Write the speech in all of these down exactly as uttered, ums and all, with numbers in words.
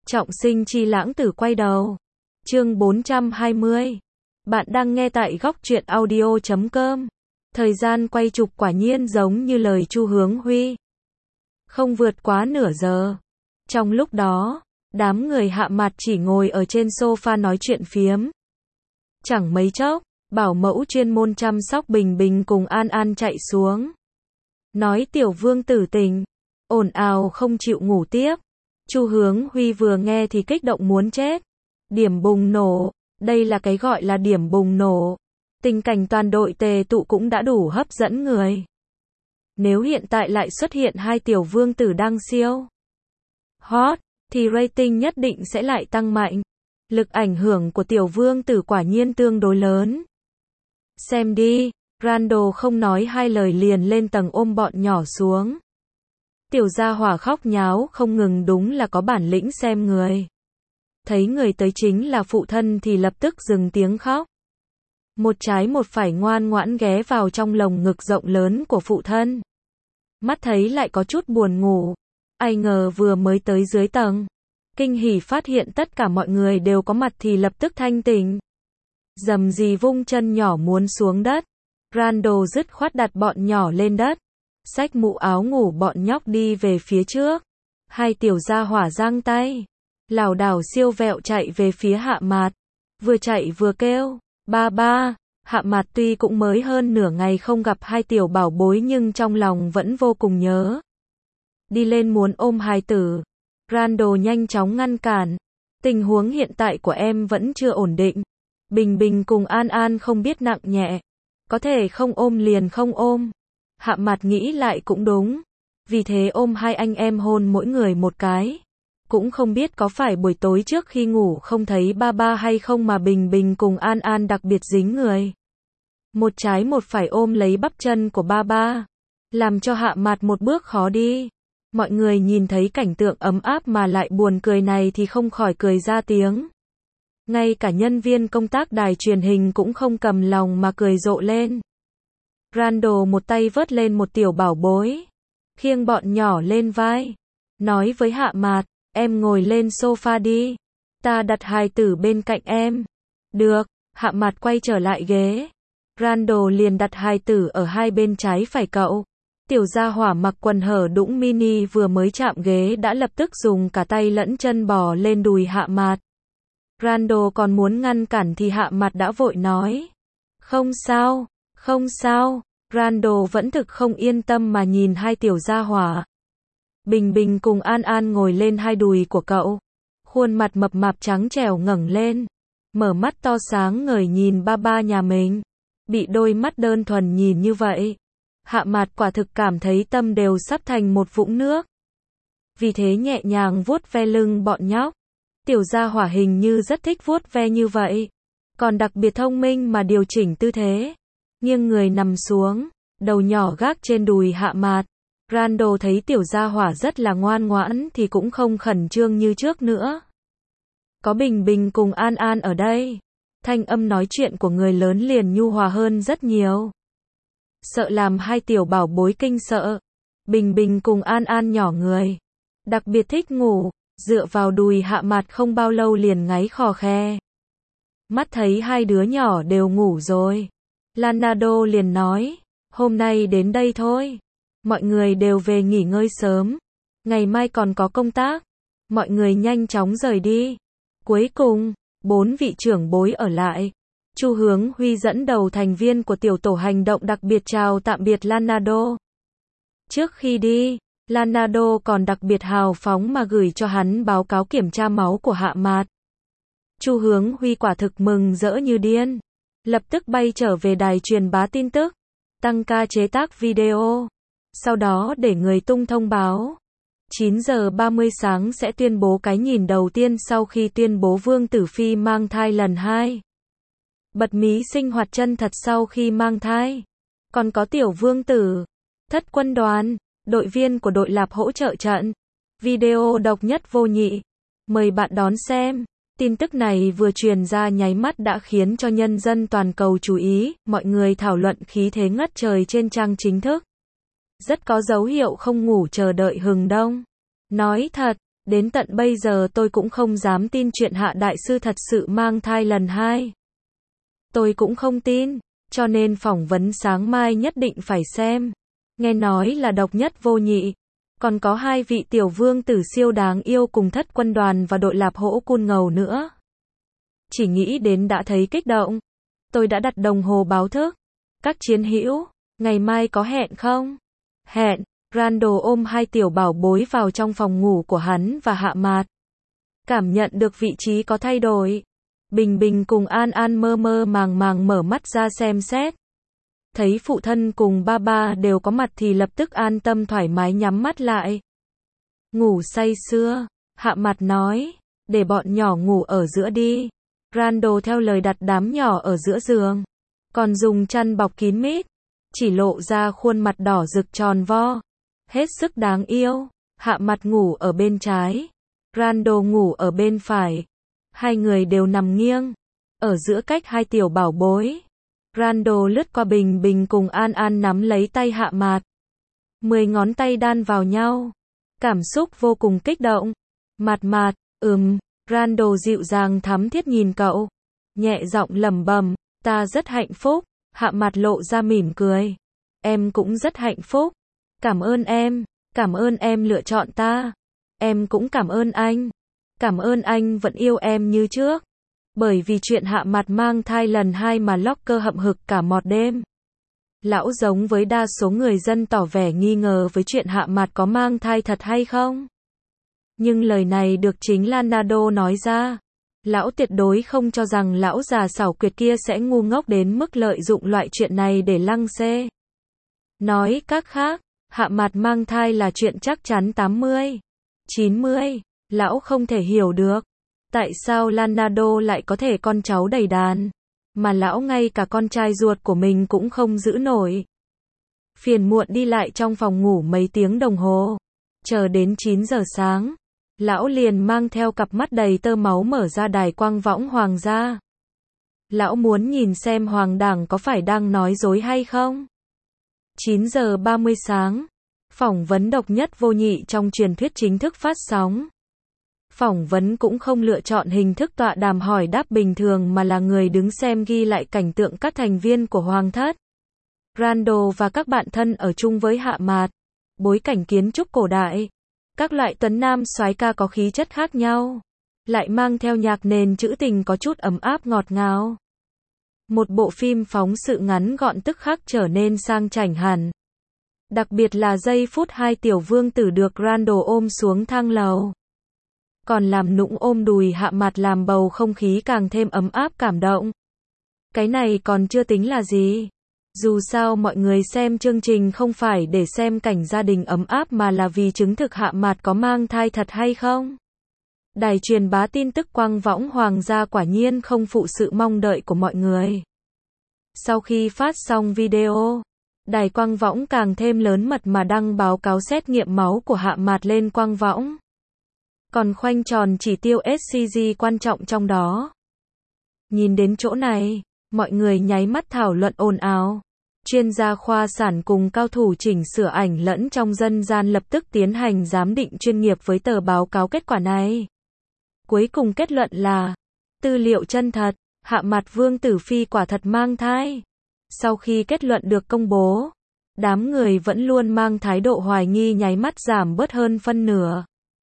Trọng sinh chi lãng tử quay đầu. Chương bốn trăm hai mươi. Bạn đang nghe tại góc truyện audio chấm com. Thời gian quay chụp quả nhiên giống như lời Chu Hướng Huy. Không vượt quá nửa giờ. Trong lúc đó, đám người Hạ Mặt chỉ ngồi ở trên sofa nói chuyện phiếm. Chẳng mấy chốc, bảo mẫu chuyên môn chăm sóc Bình Bình cùng An An chạy xuống. Nói tiểu vương tử tình, ồn ào không chịu ngủ tiếp. Chu Hướng Huy vừa nghe thì kích động muốn chết. Điểm bùng nổ, đây là cái gọi là điểm bùng nổ. Tình cảnh toàn đội tề tụ cũng đã đủ hấp dẫn người. Nếu hiện tại lại xuất hiện hai tiểu vương tử đang siêu hot, thì rating nhất định sẽ lại tăng mạnh. Lực ảnh hưởng của tiểu vương tử quả nhiên tương đối lớn. Xem đi, Randall không nói hai lời liền lên tầng ôm bọn nhỏ xuống. Tiểu gia hỏa khóc nháo không ngừng, đúng là có bản lĩnh xem người. Thấy người tới chính là phụ thân thì lập tức dừng tiếng khóc. Một trái một phải ngoan ngoãn ghé vào trong lồng ngực rộng lớn của phụ thân. Mắt thấy lại có chút buồn ngủ. Ai ngờ vừa mới tới dưới tầng, kinh hỉ phát hiện tất cả mọi người đều có mặt thì lập tức thanh tỉnh. Dầm gì vung chân nhỏ muốn xuống đất. Randall dứt khoát đặt bọn nhỏ lên đất. Xách mũ áo ngủ bọn nhóc đi về phía trước. Hai tiểu gia hỏa giang tay, lảo đảo siêu vẹo chạy về phía Hạ Mạt. Vừa chạy vừa kêu, ba ba. Hạ Mạt tuy cũng mới hơn nửa ngày không gặp hai tiểu bảo bối nhưng trong lòng vẫn vô cùng nhớ. Đi lên muốn ôm hài tử. Randall nhanh chóng ngăn cản. Tình huống hiện tại của em vẫn chưa ổn định. Bình Bình cùng An An không biết nặng nhẹ. Có thể không ôm liền không ôm. Hạ Mặt nghĩ lại cũng đúng. Vì thế ôm hai anh em hôn mỗi người một cái. Cũng không biết có phải buổi tối trước khi ngủ không thấy ba ba hay không mà Bình Bình cùng An An đặc biệt dính người. Một trái một phải ôm lấy bắp chân của ba ba. Làm cho Hạ Mặt một bước khó đi. Mọi người nhìn thấy cảnh tượng ấm áp mà lại buồn cười này thì không khỏi cười ra tiếng. Ngay cả nhân viên công tác đài truyền hình cũng không cầm lòng mà cười rộ lên. Randall một tay vớt lên một tiểu bảo bối, khiêng bọn nhỏ lên vai, nói với Hạ Mạt, em ngồi lên sofa đi, ta đặt hài tử bên cạnh em. Được, Hạ Mạt quay trở lại ghế. Randall liền đặt hài tử ở hai bên trái phải cậu. Tiểu gia hỏa mặc quần hở đũng mini vừa mới chạm ghế đã lập tức dùng cả tay lẫn chân bò lên đùi Hạ Mạt. Randall còn muốn ngăn cản thì Hạ Mạt đã vội nói, không sao, không sao. Randall vẫn thực không yên tâm mà nhìn hai tiểu gia hỏa. Bình Bình cùng An An ngồi lên hai đùi của cậu. Khuôn mặt mập mạp trắng trẻo ngẩng lên. Mở mắt to sáng ngời nhìn ba ba nhà mình. Bị đôi mắt đơn thuần nhìn như vậy. Hạ Mạt quả thực cảm thấy tâm đều sắp thành một vũng nước. Vì thế nhẹ nhàng vuốt ve lưng bọn nhóc. Tiểu gia hỏa hình như rất thích vuốt ve như vậy. Còn đặc biệt thông minh mà điều chỉnh tư thế. Nghiêng người nằm xuống, đầu nhỏ gác trên đùi Hạ Mạt. Randall thấy tiểu gia hỏa rất là ngoan ngoãn thì cũng không khẩn trương như trước nữa. Có Bình Bình cùng An An ở đây, thanh âm nói chuyện của người lớn liền nhu hòa hơn rất nhiều. Sợ làm hai tiểu bảo bối kinh sợ. Bình Bình cùng An An nhỏ người, đặc biệt thích ngủ, dựa vào đùi Hạ Mạt không bao lâu liền ngáy khò khe. Mắt thấy hai đứa nhỏ đều ngủ rồi, Leonardo liền nói, hôm nay đến đây thôi. Mọi người đều về nghỉ ngơi sớm. Ngày mai còn có công tác. Mọi người nhanh chóng rời đi. Cuối cùng, bốn vị trưởng bối ở lại. Chu Hướng Huy dẫn đầu thành viên của tiểu tổ hành động đặc biệt chào tạm biệt Leonardo. Trước khi đi, Leonardo còn đặc biệt hào phóng mà gửi cho hắn báo cáo kiểm tra máu của Hạ Mạt. Chu Hướng Huy quả thực mừng rỡ như điên. Lập tức bay trở về đài truyền bá tin tức, tăng ca chế tác video, sau đó để người tung thông báo. chín giờ ba mươi sáng sẽ tuyên bố cái nhìn đầu tiên sau khi tuyên bố Vương Tử Phi mang thai lần hai. Bật mí sinh hoạt chân thật sau khi mang thai. Còn có tiểu vương tử, thất quân đoàn, đội viên của đội Lạp hỗ trợ trận. Video độc nhất vô nhị. Mời bạn đón xem. Tin tức này vừa truyền ra nháy mắt đã khiến cho nhân dân toàn cầu chú ý, mọi người thảo luận khí thế ngất trời trên trang chính thức. Rất có dấu hiệu không ngủ chờ đợi hừng đông. Nói thật, Đến tận bây giờ tôi cũng không dám tin chuyện Hạ đại sư thật sự mang thai lần hai. Tôi cũng không tin, cho nên phỏng vấn sáng mai nhất định phải xem. Nghe nói là độc nhất vô nhị. Còn có hai vị tiểu vương tử siêu đáng yêu cùng thất quân đoàn và đội lạp hổ cun ngầu nữa. Chỉ nghĩ đến đã thấy kích động. Tôi đã đặt đồng hồ báo thức. Các chiến hữu, ngày mai có hẹn không? Hẹn. Randall ôm hai tiểu bảo bối vào trong phòng ngủ của hắn và Hạ Mạt. Cảm nhận được vị trí có thay đổi. Bình Bình cùng An An mơ mơ màng màng mở mắt ra xem xét. Thấy phụ thân cùng ba ba đều có mặt thì lập tức an tâm thoải mái nhắm mắt lại. Ngủ say sưa, Hạ Mạt nói, để bọn nhỏ ngủ ở giữa đi. Randall theo lời đặt đám nhỏ ở giữa giường. Còn dùng chăn bọc kín mít. Chỉ lộ ra khuôn mặt đỏ rực tròn vo. Hết sức đáng yêu. Hạ Mạt ngủ ở bên trái. Randall ngủ ở bên phải. Hai người đều nằm nghiêng. Ở giữa cách hai tiểu bảo bối. Randall lướt qua Bình Bình cùng An An nắm lấy tay Hạ Mạt. Mười ngón tay đan vào nhau. Cảm xúc vô cùng kích động. Mạt Mạt, ừm. Randall dịu dàng thắm thiết nhìn cậu. Nhẹ giọng lẩm bẩm, ta rất hạnh phúc. Hạ Mạt lộ ra mỉm cười. Em cũng rất hạnh phúc. Cảm ơn em. Cảm ơn em lựa chọn ta. Em cũng cảm ơn anh. Cảm ơn anh vẫn yêu em như trước. Bởi vì chuyện Hạ Mạt mang thai lần hai mà Locker hậm hực cả một đêm. Lão giống với đa số người dân tỏ vẻ nghi ngờ với chuyện Hạ Mạt có mang thai thật hay không. Nhưng lời này được chính Leonardo nói ra. Lão tuyệt đối không cho rằng lão già xảo quyệt kia sẽ ngu ngốc đến mức lợi dụng loại chuyện này để lăng xê. Nói cách khác, Hạ Mạt mang thai là chuyện chắc chắn tám mươi, chín mươi. Lão không thể hiểu được. Tại sao Leonardo lại có thể con cháu đầy đàn. Mà lão ngay cả con trai ruột của mình cũng không giữ nổi. Phiền muộn đi lại trong phòng ngủ mấy tiếng đồng hồ. Chờ đến chín giờ sáng. Lão liền mang theo cặp mắt đầy tơ máu mở ra đài quang võng hoàng gia. Lão muốn nhìn xem hoàng đảng có phải đang nói dối hay không. chín giờ ba mươi sáng. Phỏng vấn độc nhất vô nhị trong truyền thuyết chính thức phát sóng. Phỏng vấn cũng không lựa chọn hình thức tọa đàm hỏi đáp bình thường mà là người đứng xem ghi lại cảnh tượng các thành viên của hoàng thất. Randall và các bạn thân ở chung với Hạ Mạt. Bối cảnh kiến trúc cổ đại. Các loại tuấn nam soái ca có khí chất khác nhau. Lại mang theo nhạc nền trữ tình có chút ấm áp ngọt ngào. Một bộ phim phóng sự ngắn gọn tức khắc trở nên sang chảnh hẳn. Đặc biệt là giây phút hai tiểu vương tử được Randall ôm xuống thang lầu. Còn làm nũng ôm đùi Hạ Mạt làm bầu không khí càng thêm ấm áp cảm động. Cái này còn chưa tính là gì. Dù sao mọi người xem chương trình không phải để xem cảnh gia đình ấm áp mà là vì chứng thực Hạ Mạt có mang thai thật hay không. Đài truyền bá tin tức quang võng hoàng gia quả nhiên không phụ sự mong đợi của mọi người. Sau khi phát xong video, đài quang võng càng thêm lớn mật mà đăng báo cáo xét nghiệm máu của Hạ Mạt lên quang võng. Còn khoanh tròn chỉ tiêu ét xê giê quan trọng trong đó. Nhìn đến chỗ này, mọi người nháy mắt thảo luận ồn ào. Chuyên gia khoa sản cùng cao thủ chỉnh sửa ảnh lẫn trong dân gian lập tức tiến hành giám định chuyên nghiệp với tờ báo cáo kết quả này. Cuối cùng kết luận là, tư liệu chân thật, Hạ Mạt vương tử phi quả thật mang thai. Sau khi kết luận được công bố, đám người vẫn luôn mang thái độ hoài nghi nháy mắt giảm bớt hơn phân nửa.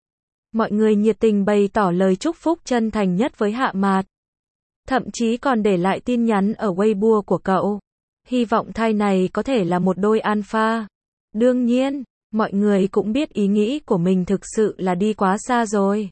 Mọi người nhiệt tình bày tỏ lời chúc phúc chân thành nhất với Hạ Mạt. Thậm chí còn để lại tin nhắn ở Weibo của cậu. Hy vọng thai này có thể là một đôi alpha. Đương nhiên, mọi người cũng biết ý nghĩ của mình thực sự là đi quá xa rồi.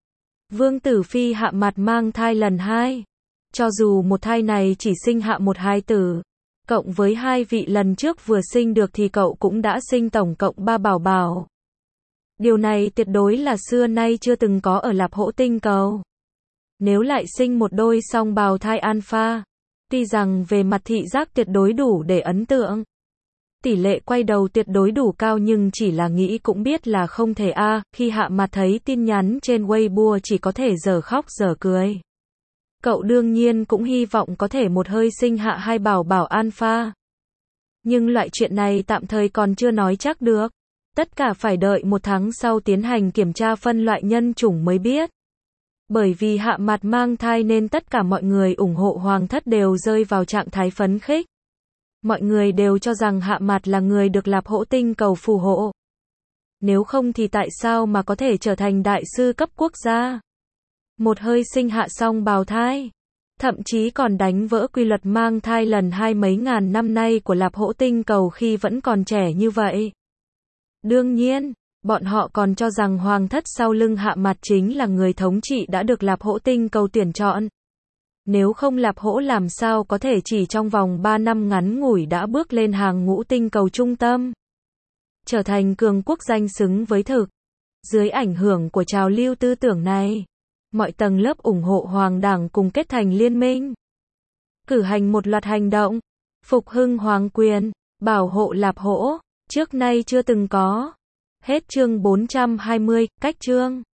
Vương tử phi Hạ Mạt mang thai lần hai. Cho dù một thai này chỉ sinh hạ một hài tử, cộng với hai vị lần trước vừa sinh được thì cậu cũng đã sinh tổng cộng ba bảo bảo. Điều này tuyệt đối là xưa nay chưa từng có ở Lạp Hổ tinh cầu. Nếu lại sinh một đôi song bào thai alpha, tuy rằng về mặt thị giác tuyệt đối đủ để ấn tượng. Tỷ lệ quay đầu tuyệt đối đủ cao nhưng chỉ là nghĩ cũng biết là không thể a. À, khi Hạ Mạt thấy tin nhắn trên Weibo chỉ có thể dở khóc dở cười. Cậu đương nhiên cũng hy vọng có thể một hơi sinh hạ hai bảo bảo alpha. Nhưng loại chuyện này tạm thời còn chưa nói chắc được. Tất cả phải đợi một tháng sau tiến hành kiểm tra phân loại nhân chủng mới biết. Bởi vì Hạ Mạt mang thai nên tất cả mọi người ủng hộ Hoàng thất đều rơi vào trạng thái phấn khích. Mọi người đều cho rằng Hạ Mạt là người được Lạp Hỗ Tinh Cầu phù hộ. Nếu không thì tại sao mà có thể trở thành đại sư cấp quốc gia? Một hơi sinh hạ xong bào thai. Thậm chí còn đánh vỡ quy luật mang thai lần hai mấy ngàn năm nay của Lạp Hỗ Tinh Cầu khi vẫn còn trẻ như vậy. Đương nhiên, bọn họ còn cho rằng Hoàng thất sau lưng Hạ Mạt chính là người thống trị đã được Lạp Hỗ Tinh Cầu tuyển chọn. Nếu không Lạp Hỗ làm sao có thể chỉ trong vòng ba năm ngắn ngủi đã bước lên hàng ngũ tinh cầu trung tâm. Trở thành cường quốc danh xứng với thực. Dưới ảnh hưởng của trào lưu tư tưởng này, mọi tầng lớp ủng hộ Hoàng đảng cùng kết thành liên minh. Cử hành một loạt hành động, phục hưng hoàng quyền, bảo hộ Lạp Hỗ, trước nay chưa từng có. Hết chương bốn trăm hai mươi, cách chương.